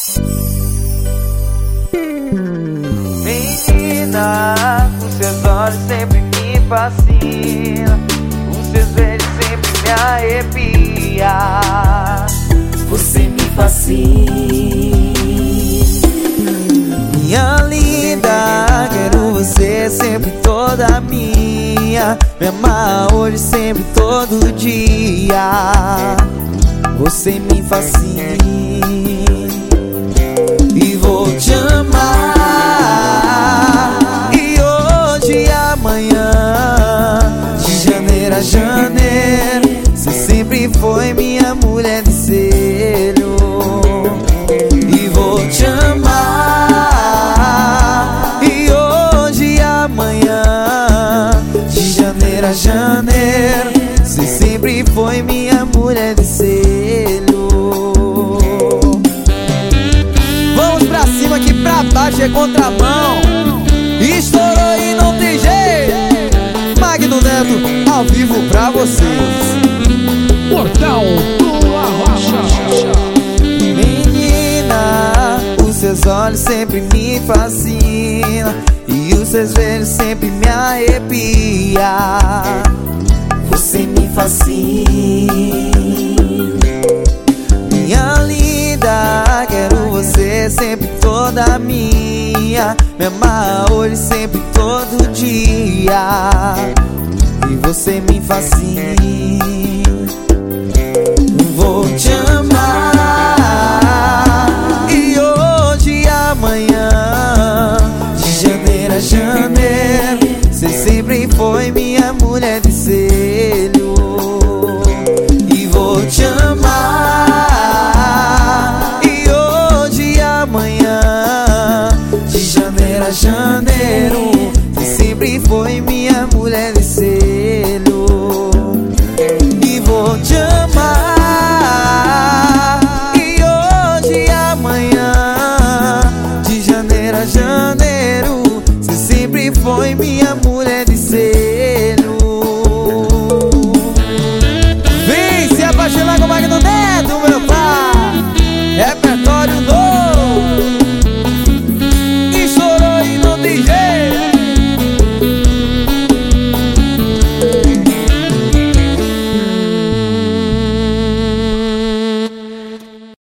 Menina, os seus olhos sempre me fascinam, os seus beijos sempre me arrepiam. Você me fascina, minha linda, quero você sempre toda minha. Me amar hoje, sempre, todo dia. Você me fascina e vou te amar. E hoje e amanhã, de janeiro a janeiro, você sempre foi minha mulher de selo. E vou te amar. E hoje e amanhã, de janeiro a janeiro, você sempre foi minha mulher de selo. Vamos pra cima, aqui pra baixo é contramão. Estourou e não tem jeito. Magno Neto, ao vivo pra vocês. Portal do Arrocha. Menina, os seus olhos sempre me fascinam e os seus beijos sempre me arrepiam. você me fascina, Minha linda, quero você sempre toda minha. Me amar hoje, sempre, todo dia. E você me fascina. Vou te amar. E hoje e amanhã, de janeiro a janeiro, você sempre foi minha mulher de selo. E vou te amar. E hoje e amanhã, de janeiro a janeiro, você sempre foi minha mulher de selo. E vou te amar. E hoje e amanhã, de janeiro a janeiro, você sempre foi minha mulher de selo.